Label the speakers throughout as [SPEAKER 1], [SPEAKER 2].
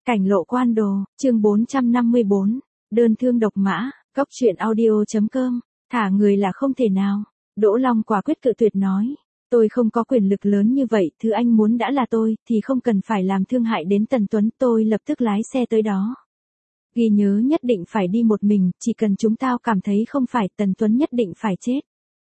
[SPEAKER 1] Cảnh lộ quan đồ, chương 454, đơn thương độc mã, cốc truyện audio.com, thả người là không thể nào. Đỗ Long quả quyết cự tuyệt nói, tôi không có quyền lực lớn như vậy, thứ anh muốn đã là tôi, thì không cần phải làm thương hại đến Tần Tuấn, tôi lập tức lái xe tới đó. Ghi nhớ nhất định phải đi một mình, chỉ cần chúng tao cảm thấy không phải, Tần Tuấn nhất định phải chết.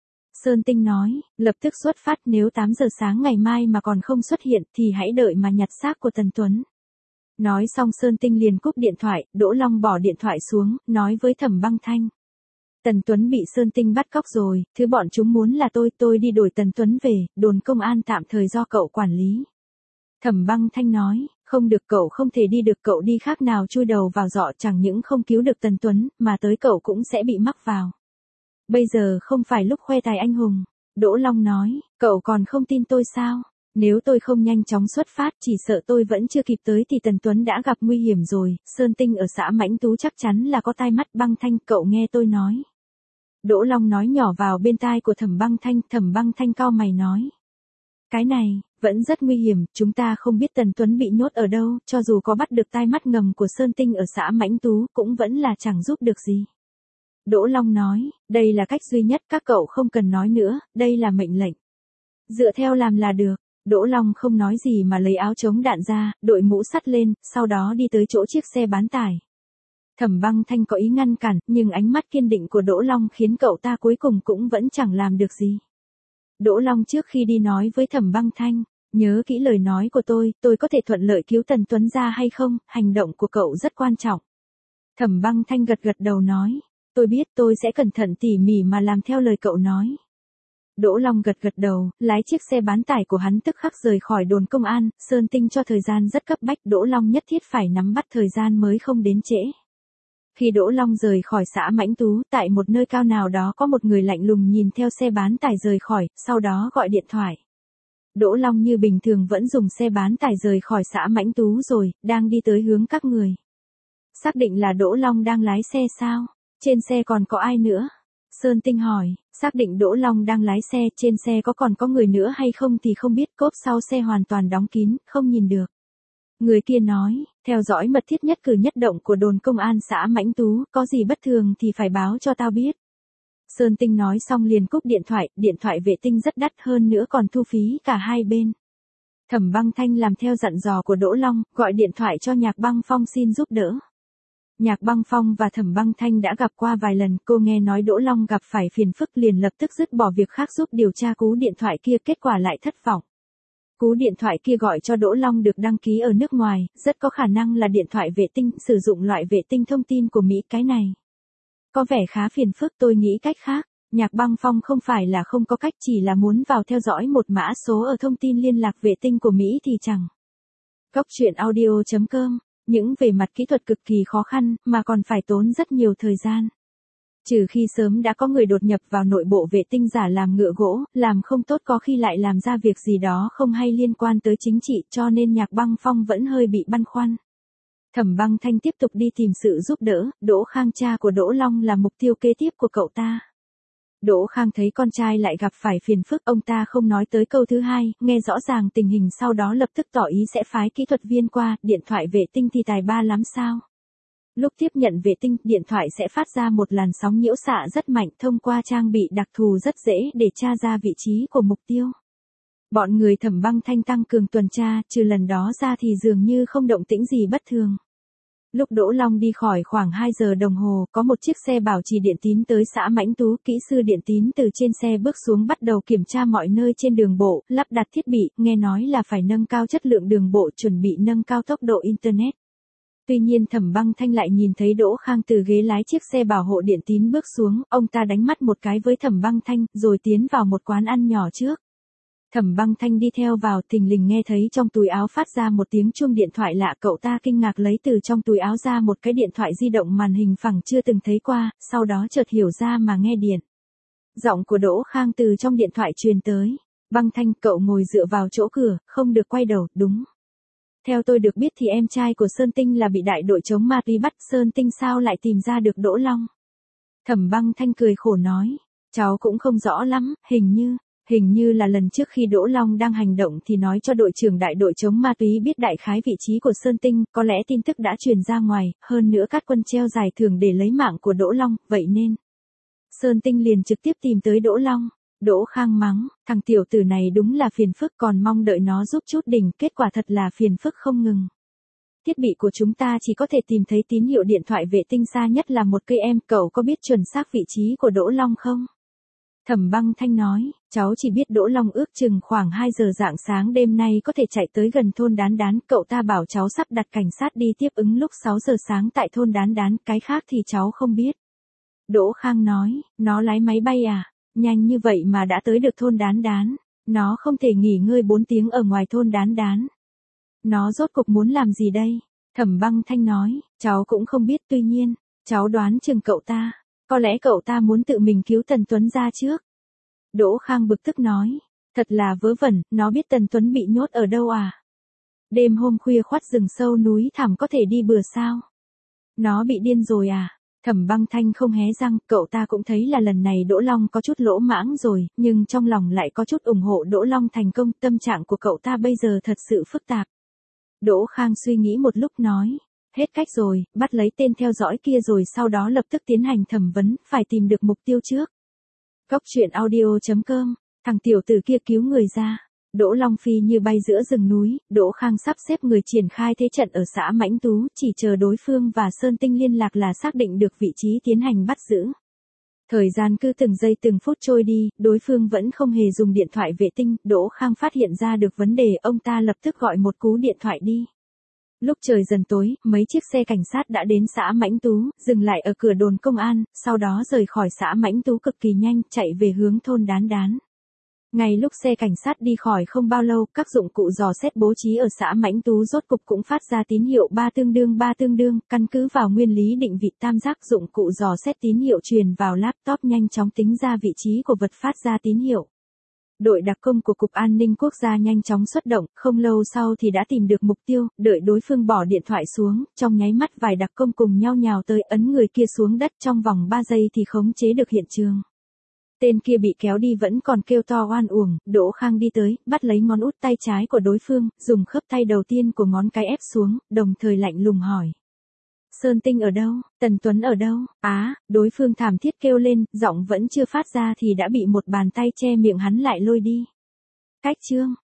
[SPEAKER 1] Sơn Tinh nói, lập tức xuất phát, nếu 8 giờ sáng ngày mai mà còn không xuất hiện thì hãy đợi mà nhặt xác của Tần Tuấn. Nói xong Sơn Tinh liền cúp điện thoại, Đỗ Long bỏ điện thoại xuống, nói với Thẩm Băng Thanh. Tần Tuấn bị Sơn Tinh bắt cóc rồi, thứ bọn chúng muốn là tôi đi đổi Tần Tuấn về, đồn công an tạm thời do cậu quản lý. Thẩm Băng Thanh nói, không được, cậu không thể đi được, cậu đi khác nào chui đầu vào giọ, chẳng những không cứu được Tần Tuấn, mà tới cậu cũng sẽ bị mắc vào. Bây giờ không phải lúc khoe tài anh hùng. Đỗ Long nói, cậu còn không tin tôi sao? Nếu tôi không nhanh chóng xuất phát, chỉ sợ tôi vẫn chưa kịp tới thì Tần Tuấn đã gặp nguy hiểm rồi. Sơn Tinh ở xã Mãnh Tú chắc chắn là có tai mắt. Băng Thanh, cậu nghe tôi nói. Đỗ Long nói nhỏ vào bên tai của Thẩm Băng Thanh cau mày nói. Cái này, vẫn rất nguy hiểm, chúng ta không biết Tần Tuấn bị nhốt ở đâu, cho dù có bắt được tai mắt ngầm của Sơn Tinh ở xã Mãnh Tú, cũng vẫn là chẳng giúp được gì. Đỗ Long nói, đây là cách duy nhất, các cậu không cần nói nữa, đây là mệnh lệnh. Dựa theo làm là được. Đỗ Long không nói gì mà lấy áo chống đạn ra, đội mũ sắt lên, sau đó đi tới chỗ chiếc xe bán tải. Thẩm Băng Thanh có ý ngăn cản, nhưng ánh mắt kiên định của Đỗ Long khiến cậu ta cuối cùng cũng vẫn chẳng làm được gì. Đỗ Long trước khi đi nói với Thẩm Băng Thanh, nhớ kỹ lời nói của tôi có thể thuận lợi cứu Tần Tuấn ra hay không, hành động của cậu rất quan trọng. Thẩm Băng Thanh gật đầu nói, tôi biết, tôi sẽ cẩn thận tỉ mỉ mà làm theo lời cậu nói. Đỗ Long gật đầu, lái chiếc xe bán tải của hắn tức khắc rời khỏi đồn công an. Sơn Tinh cho thời gian rất cấp bách, Đỗ Long nhất thiết phải nắm bắt thời gian mới không đến trễ. Khi Đỗ Long rời khỏi xã Mãnh Tú, tại một nơi cao nào đó có một người lạnh lùng nhìn theo xe bán tải rời khỏi, sau đó gọi điện thoại. Đỗ Long như bình thường vẫn dùng xe bán tải rời khỏi xã Mãnh Tú rồi, đang đi tới hướng các người. Xác định là Đỗ Long đang lái xe sao? Trên xe còn có ai nữa? Sơn Tinh hỏi, xác định Đỗ Long đang lái xe, trên xe còn có người nữa hay không thì không biết, cốp sau xe hoàn toàn đóng kín, không nhìn được. Người kia nói, theo dõi mật thiết nhất cử nhất động của đồn công an xã Mãnh Tú, có gì bất thường thì phải báo cho tao biết. Sơn Tinh nói xong liền cúp điện thoại vệ tinh rất đắt, hơn nữa còn thu phí cả hai bên. Thẩm Băng Thanh làm theo dặn dò của Đỗ Long, gọi điện thoại cho Nhạc Băng Phong xin giúp đỡ. Nhạc Băng Phong và Thẩm Băng Thanh đã gặp qua vài lần, cô nghe nói Đỗ Long gặp phải phiền phức liền lập tức dứt bỏ việc khác giúp điều tra cú điện thoại kia, kết quả lại thất vọng. Cú điện thoại kia gọi cho Đỗ Long được đăng ký ở nước ngoài, rất có khả năng là điện thoại vệ tinh, sử dụng loại vệ tinh thông tin của Mỹ, cái này có vẻ khá phiền phức, tôi nghĩ cách khác. Nhạc Băng Phong không phải là không có cách, chỉ là muốn vào theo dõi một mã số ở thông tin liên lạc vệ tinh của Mỹ thì chẳng. Cốc truyện audio.com, những về mặt kỹ thuật cực kỳ khó khăn, mà còn phải tốn rất nhiều thời gian. Trừ khi sớm đã có người đột nhập vào nội bộ vệ tinh giả làm ngựa gỗ, làm không tốt có khi lại làm ra việc gì đó không hay liên quan tới chính trị, cho nên Nhạc Băng Phong vẫn hơi bị băn khoăn. Thẩm Băng Thanh tiếp tục đi tìm sự giúp đỡ, Đỗ Khang cha của Đỗ Long là mục tiêu kế tiếp của cậu ta. Đỗ Khang thấy con trai lại gặp phải phiền phức, ông ta không nói tới câu thứ hai, nghe rõ ràng tình hình sau đó lập tức tỏ ý sẽ phái kỹ thuật viên qua, điện thoại vệ tinh thì tài ba lắm sao. Lúc tiếp nhận vệ tinh, điện thoại sẽ phát ra một làn sóng nhiễu xạ rất mạnh, thông qua trang bị đặc thù rất dễ để tra ra vị trí của mục tiêu. Bọn người Thẩm Băng Thanh tăng cường tuần tra, trừ lần đó ra thì dường như không động tĩnh gì bất thường. Lúc Đỗ Long đi khỏi khoảng 2 giờ đồng hồ, có một chiếc xe bảo trì điện tín tới xã Mãnh Tú, kỹ sư điện tín từ trên xe bước xuống bắt đầu kiểm tra mọi nơi trên đường bộ, lắp đặt thiết bị, nghe nói là phải nâng cao chất lượng đường bộ, chuẩn bị nâng cao tốc độ Internet. Tuy nhiên Thẩm Băng Thanh lại nhìn thấy Đỗ Khang từ ghế lái chiếc xe bảo hộ điện tín bước xuống, ông ta đánh mắt một cái với Thẩm Băng Thanh, rồi tiến vào một quán ăn nhỏ trước. Thẩm Băng Thanh đi theo vào, thình lình nghe thấy trong túi áo phát ra một tiếng chuông điện thoại lạ, cậu ta kinh ngạc lấy từ trong túi áo ra một cái điện thoại di động màn hình phẳng chưa từng thấy qua, sau đó chợt hiểu ra mà nghe điện. Giọng của Đỗ Khang từ trong điện thoại truyền tới, Băng Thanh, cậu ngồi dựa vào chỗ cửa, không được quay đầu, đúng. Theo tôi được biết thì em trai của Sơn Tinh là bị đại đội chống ma túy bắt, Sơn Tinh sao lại tìm ra được Đỗ Long? Thẩm Băng Thanh cười khổ nói, cháu cũng không rõ lắm, hình như Hình như là lần trước khi Đỗ Long đang hành động thì nói cho đội trưởng đại đội chống ma túy biết đại khái vị trí của Sơn Tinh, có lẽ tin tức đã truyền ra ngoài, hơn nữa các quân treo giải thưởng để lấy mạng của Đỗ Long, vậy nên Sơn Tinh liền trực tiếp tìm tới Đỗ Long. Đỗ Khang mắng, thằng tiểu tử này đúng là phiền phức, còn mong đợi nó giúp chút đỉnh, kết quả thật là phiền phức không ngừng. Thiết bị của chúng ta chỉ có thể tìm thấy tín hiệu điện thoại vệ tinh xa nhất là một cây em, cậu có biết chuẩn xác vị trí của Đỗ Long không? Thẩm Băng Thanh nói, cháu chỉ biết Đỗ Long ước chừng khoảng 2 giờ rạng sáng đêm nay có thể chạy tới gần thôn Đán Đán, cậu ta bảo cháu sắp đặt cảnh sát đi tiếp ứng lúc 6 giờ sáng tại thôn Đán Đán, cái khác thì cháu không biết. Đỗ Khang nói, nó lái máy bay à? Nhanh như vậy mà đã tới được thôn Đán Đán, nó không thể nghỉ ngơi 4 tiếng ở ngoài thôn Đán Đán. Nó rốt cuộc muốn làm gì đây? Thẩm Băng Thanh nói, cháu cũng không biết, tuy nhiên, cháu đoán chừng cậu ta, có lẽ cậu ta muốn tự mình cứu Tần Tuấn ra trước. Đỗ Khang bực tức nói, thật là vớ vẩn, nó biết Tần Tuấn bị nhốt ở đâu à? Đêm hôm khuya khoắt rừng sâu núi thẳm có thể đi bừa sao? Nó bị điên rồi à? Thẩm Băng Thanh không hé răng, cậu ta cũng thấy là lần này Đỗ Long có chút lỗ mãng rồi, nhưng trong lòng lại có chút ủng hộ Đỗ Long thành công, tâm trạng của cậu ta bây giờ thật sự phức tạp. Đỗ Khang suy nghĩ một lúc nói, hết cách rồi, bắt lấy tên theo dõi kia rồi sau đó lập tức tiến hành thẩm vấn, phải tìm được mục tiêu trước. Cốc truyện audio.com, thằng tiểu tử kia cứu người ra. Đỗ Long phi như bay giữa rừng núi, Đỗ Khang sắp xếp người triển khai thế trận ở xã Mãnh Tú, chỉ chờ đối phương và Sơn Tinh liên lạc là xác định được vị trí tiến hành bắt giữ. Thời gian cứ từng giây từng phút trôi đi, đối phương vẫn không hề dùng điện thoại vệ tinh, Đỗ Khang phát hiện ra được vấn đề, ông ta lập tức gọi một cú điện thoại đi. Lúc trời dần tối, mấy chiếc xe cảnh sát đã đến xã Mãnh Tú, dừng lại ở cửa đồn công an, sau đó rời khỏi xã Mãnh Tú cực kỳ nhanh, chạy về hướng thôn Đán Đán. Ngay lúc xe cảnh sát đi khỏi không bao lâu, các dụng cụ dò xét bố trí ở xã Mãnh Tú rốt cục cũng phát ra tín hiệu 3 tương đương, căn cứ vào nguyên lý định vị tam giác, dụng cụ dò xét tín hiệu truyền vào laptop nhanh chóng tính ra vị trí của vật phát ra tín hiệu. Đội đặc công của Cục An ninh Quốc gia nhanh chóng xuất động, không lâu sau thì đã tìm được mục tiêu, đợi đối phương bỏ điện thoại xuống, trong nháy mắt vài đặc công cùng nhau nhào tới ấn người kia xuống đất, trong vòng 3 giây thì khống chế được hiện trường. Tên kia bị kéo đi vẫn còn kêu to oan uổng, Đỗ Khang đi tới, bắt lấy ngón út tay trái của đối phương, dùng khớp tay đầu tiên của ngón cái ép xuống, đồng thời lạnh lùng hỏi. Sơn Tinh ở đâu? Tần Tuấn ở đâu? Đối phương thảm thiết kêu lên, giọng vẫn chưa phát ra thì đã bị một bàn tay che miệng hắn lại lôi đi. Cách chương